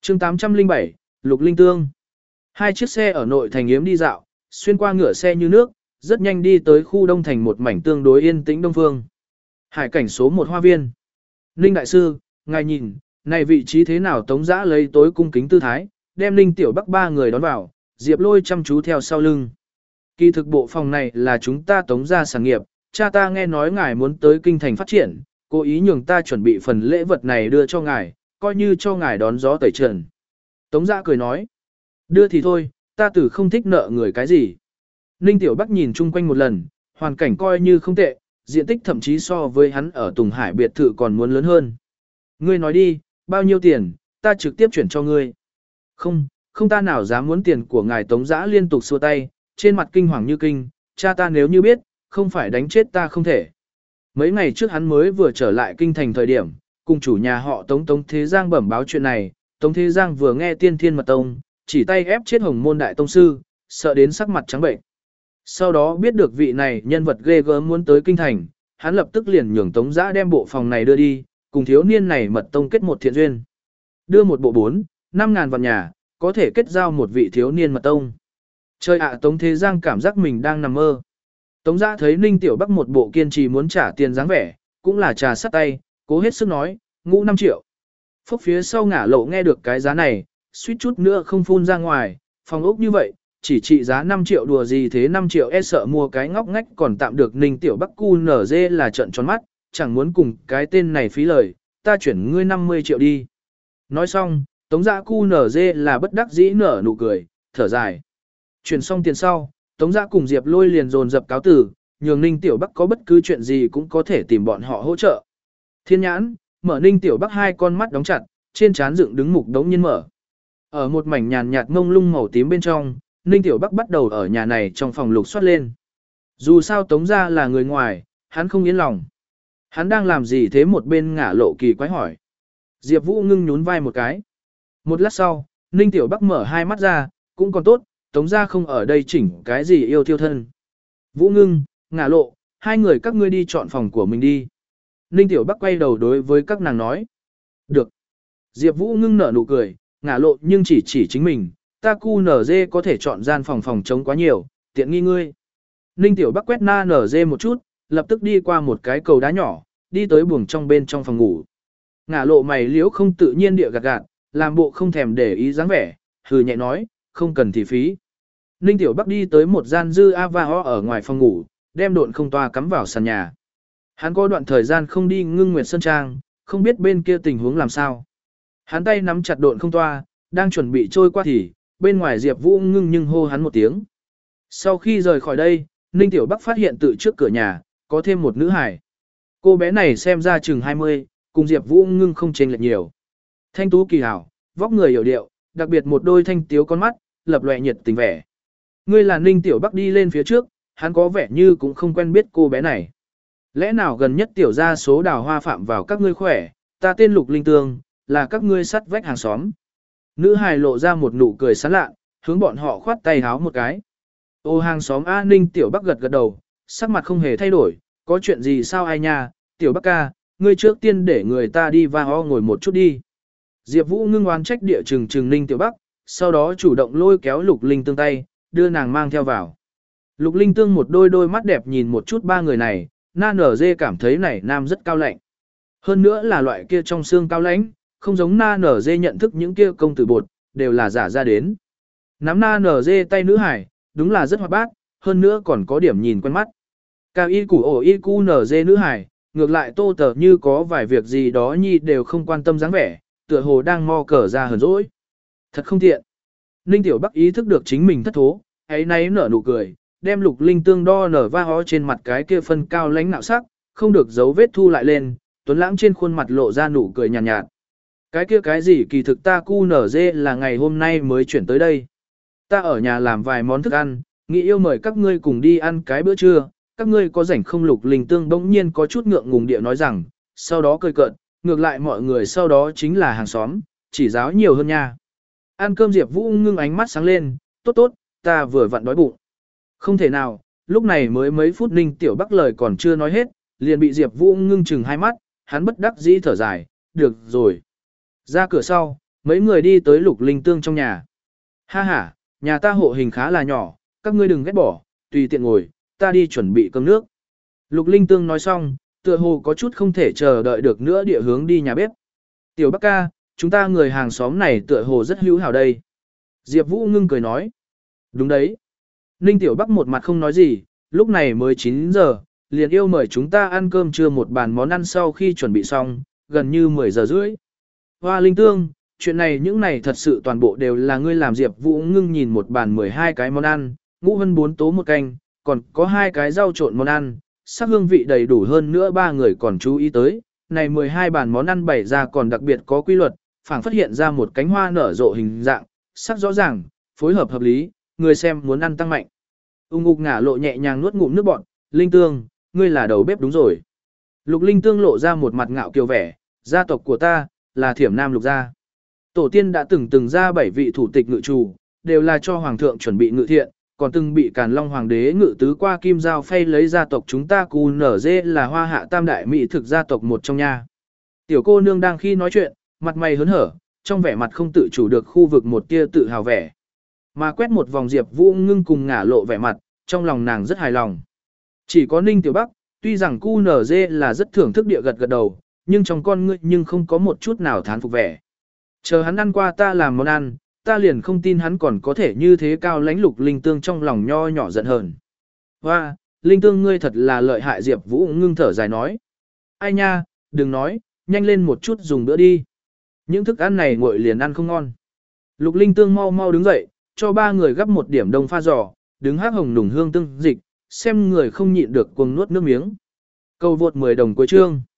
chương 807, Lục Linh Tương. Hai chiếc xe ở nội thành yếm đi dạo, xuyên qua ngựa xe như nước, rất nhanh đi tới khu đông thành một mảnh tương đối yên tĩnh đông phương. Hải cảnh số 1 hoa viên. Ninh đại sư, ngài nhìn, này vị trí thế nào? Tống Dã lấy tối cung kính tư thái, đem Ninh Tiểu Bắc ba người đón vào, Diệp Lôi chăm chú theo sau lưng. Kỳ thực bộ phòng này là chúng ta Tống gia sản nghiệp, cha ta nghe nói ngài muốn tới kinh thành phát triển, cố ý nhường ta chuẩn bị phần lễ vật này đưa cho ngài, coi như cho ngài đón gió tẩy trần. Tống Dã cười nói, đưa thì thôi, ta tử không thích nợ người cái gì. Ninh Tiểu Bắc nhìn chung quanh một lần, hoàn cảnh coi như không tệ, diện tích thậm chí so với hắn ở Tùng Hải biệt thự còn muốn lớn hơn. Ngươi nói đi, bao nhiêu tiền, ta trực tiếp chuyển cho ngươi. Không, không ta nào dám muốn tiền của ngài. Tống Dã liên tục xua tay, trên mặt kinh hoàng như kinh, cha ta nếu như biết, không phải đánh chết ta không thể. Mấy ngày trước hắn mới vừa trở lại kinh thành thời điểm, cùng chủ nhà họ Tống Thế Giang bẩm báo chuyện này, Tống Thế Giang vừa nghe tiên thiên mật tông, chỉ tay ép chết Hồng Môn đại tông sư, sợ đến sắc mặt trắng bệnh. Sau đó biết được vị này nhân vật ghê gớm muốn tới kinh thành, hắn lập tức liền nhường Tống Dã đem bộ phòng này đưa đi, cùng thiếu niên này mật tông kết một thiện duyên. Đưa một bộ 4-5 ngàn vào nhà, có thể kết giao một vị thiếu niên mật tông. Trời ạ, Tống Thế Giang cảm giác mình đang nằm mơ. Tống Dã thấy Ninh Tiểu Bắc một bộ kiên trì muốn trả tiền dáng vẻ, cũng là trà sắt tay, cố hết sức nói, ngũ 5 triệu. Phúc phía sau ngả lộ nghe được cái giá này, suýt chút nữa không phun ra ngoài, phòng ốc như vậy, chỉ trị giá 5 triệu đùa gì thế, 5 triệu e sợ mua cái ngóc ngách còn tạm được. Ninh Tiểu Bắc cu nở dê là trận tròn mắt, chẳng muốn cùng cái tên này phí lời, ta chuyển ngươi 50 triệu đi. Nói xong, Tống Dã cu nở dê là bất đắc dĩ nở nụ cười, thở dài. Chuyển xong tiền sau, Tống Dã cùng Diệp Lôi liền dồn dập cáo tử, nhường Ninh Tiểu Bắc có bất cứ chuyện gì cũng có thể tìm bọn họ hỗ trợ. Thiên nhãn, mở Ninh Tiểu Bắc hai con mắt đóng chặt, trên trán dựng đứng mục đống nhiên mở. Ở một mảnh nhàn nhạt ngông lung màu tím bên trong, Ninh Tiểu Bắc bắt đầu ở nhà này trong phòng lục soát lên. Dù sao Tống gia là người ngoài, hắn không yên lòng. Hắn đang làm gì thế? Một bên ngả lộ kỳ quái hỏi. Diệp Vũ ngưng nhún vai một cái. Một lát sau, Ninh Tiểu Bắc mở hai mắt ra, cũng còn tốt, Tống gia không ở đây chỉnh cái gì yêu thiêu thân. Vũ ngưng, ngả lộ, hai người các ngươi đi chọn phòng của mình đi. Ninh Tiểu Bắc quay đầu đối với các nàng nói. Được. Diệp Vũ ngưng nở nụ cười, ngả lộ nhưng chỉ chính mình, ta cu nở dê có thể chọn gian phòng trống quá nhiều, tiện nghi ngươi. Ninh Tiểu Bắc quét na nở dê một chút, lập tức đi qua một cái cầu đá nhỏ, đi tới buồng trong bên trong phòng ngủ. Ngả lộ mày liếu không tự nhiên địa gạt, làm bộ không thèm để ý dáng vẻ, hừ nhẹ nói, không cần thì phí. Ninh Tiểu Bắc đi tới một gian dư Ava ở ngoài phòng ngủ, đem độn không toa cắm vào sàn nhà. Hắn có đoạn thời gian không đi Ngưng Nguyệt Sơn Trang, không biết bên kia tình huống làm sao. Hắn tay nắm chặt độn không toa, đang chuẩn bị trôi qua thì, bên ngoài Diệp Vũ ngưng nhưng hô hắn một tiếng. Sau khi rời khỏi đây, Ninh Tiểu Bắc phát hiện tự trước cửa nhà, có thêm một nữ hài. Cô bé này xem ra chừng 20, cùng Diệp Vũ ngưng không chênh lệch nhiều. Thanh tú kỳ hảo, vóc người hiểu điệu, đặc biệt một đôi thanh tiếu con mắt, lập lòe nhiệt tình vẻ. Ngươi là Ninh Tiểu Bắc đi lên phía trước, hắn có vẻ như cũng không quen biết cô bé này. Lẽ nào gần nhất tiểu gia số đào hoa phạm vào các ngươi khỏe, ta tên Lục Linh Tương, là các ngươi sắt vách hàng xóm. Nữ hài lộ ra một nụ cười sán lạ, hướng bọn họ khoát tay háo một cái. Ô hàng xóm A. Ninh Tiểu Bắc gật gật đầu, sắc mặt không hề thay đổi, có chuyện gì sao ai nha, Tiểu Bắc ca, ngươi trước tiên để người ta đi và ho ngồi một chút đi. Diệp Vũ ngưng oán trách địa trừng Ninh Tiểu Bắc, sau đó chủ động lôi kéo Lục Linh Tương tay, đưa nàng mang theo vào. Lục Linh Tương một đôi mắt đẹp nhìn một chút ba người này, na nở dê cảm thấy này nam rất cao lạnh. Hơn nữa là loại kia trong xương cao lãnh, không giống na nở dê nhận thức những kia công tử bột, đều là giả ra đến. Nắm na nở dê tay nữ hải, đúng là rất hoạt bát, hơn nữa còn có điểm nhìn quen mắt. Cao y củ ổ y cu nở dê nữ hải, ngược lại tô tờ như có vài việc gì đó nhi đều không quan tâm dáng vẻ, tựa hồ đang mo cờ ra hờn dỗi. Thật không tiện. Ninh Tiểu Bắc ý thức được chính mình thất thố, ấy náy nở nụ cười, đem Lục Linh Tương đo nở va hó trên mặt cái kia phân cao lãnh nạo sắc, không được giấu vết thu lại lên, tuấn lãng trên khuôn mặt lộ ra nụ cười nhàn nhạt. Cái kia cái gì kỳ thực ta cu nở dê là ngày hôm nay mới chuyển tới đây. Ta ở nhà làm vài món thức ăn, nghĩ yêu mời các ngươi cùng đi ăn cái bữa trưa, các ngươi có rảnh không? Lục Linh Tương bỗng nhiên có chút ngượng ngùng địa nói rằng, sau đó cười cợt, ngược lại mọi người sau đó chính là hàng xóm, chỉ giáo nhiều hơn nha. Ăn cơm Diệp Vũ ngưng ánh mắt sáng lên, tốt, ta vừa vặn đói bụng. Không thể nào, lúc này mới mấy phút Ninh Tiểu Bắc lời còn chưa nói hết, liền bị Diệp Vũ ngưng chừng hai mắt, hắn bất đắc dĩ thở dài, được rồi. Ra cửa sau, mấy người đi tới Lục Linh Tương trong nhà. Ha ha, nhà ta hộ hình khá là nhỏ, các ngươi đừng ghét bỏ, tùy tiện ngồi, ta đi chuẩn bị cơm nước. Lục Linh Tương nói xong, tựa hồ có chút không thể chờ đợi được nữa địa hướng đi nhà bếp. Tiểu Bắc ca, chúng ta người hàng xóm này tựa hồ rất hữu hảo đây. Diệp Vũ ngưng cười nói. Đúng đấy. Ninh Tiểu Bắc một mặt không nói gì, lúc này mới 9 giờ, liền yêu mời chúng ta ăn cơm trưa một bàn món ăn sau khi chuẩn bị xong, gần như 10 giờ rưỡi. Hoa Linh Tương, chuyện này những này thật sự toàn bộ đều là ngươi làm. Diệp Vũ ngưng nhìn một bàn 12 cái món ăn, ngũ vân 4 tố một canh, còn có 2 cái rau trộn món ăn, sắc hương vị đầy đủ hơn nữa ba người còn chú ý tới. Này 12 bàn món ăn bày ra còn đặc biệt có quy luật, phảng phất hiện ra một cánh hoa nở rộ hình dạng, sắc rõ ràng, phối hợp hợp lý, người xem muốn ăn tăng mạnh. Ung ngả lộ nhẹ nhàng nuốt ngụm nước bọt, Linh Tương, ngươi là đầu bếp đúng rồi. Lục Linh Tương lộ ra một mặt ngạo kiều vẻ, gia tộc của ta, là Thiểm Nam Lục gia. Tổ tiên đã từng ra 7 vị thủ tịch ngự chủ, đều là cho hoàng thượng chuẩn bị ngự thiện, còn từng bị Càn Long hoàng đế ngự tứ qua kim giao phay lấy gia tộc chúng ta QNZ là hoa hạ tam đại mỹ thực gia tộc một trong nha. Tiểu cô nương đang khi nói chuyện, mặt mày hớn hở, trong vẻ mặt không tự chủ được khu vực một tia tự hào vẻ. Mà quét một vòng Diệp Vũ ngưng cùng ngả lộ vẻ mặt, trong lòng nàng rất hài lòng. Chỉ có Ninh Tiểu Bắc, tuy rằng QNZ là rất thưởng thức địa gật gật đầu, nhưng trong con ngươi nhưng không có một chút nào thán phục vẻ. Chờ hắn ăn qua ta làm món ăn, ta liền không tin hắn còn có thể như thế cao lãnh. Lục Linh Tương trong lòng nho nhỏ giận hờn. Hoa, Linh Tương ngươi thật là lợi hại. Diệp Vũ ngưng thở dài nói. Ai nha, đừng nói, nhanh lên một chút dùng bữa đi. Những thức ăn này nguội liền ăn không ngon. Lục Linh Tương mau mau đứng dậy, cho ba người gắp một điểm đông pha giò, đứng hắc hồng nùng hương tương dịch, xem người không nhịn được cuồng nuốt nước miếng. Câu vượt 10 đồng cuối chương.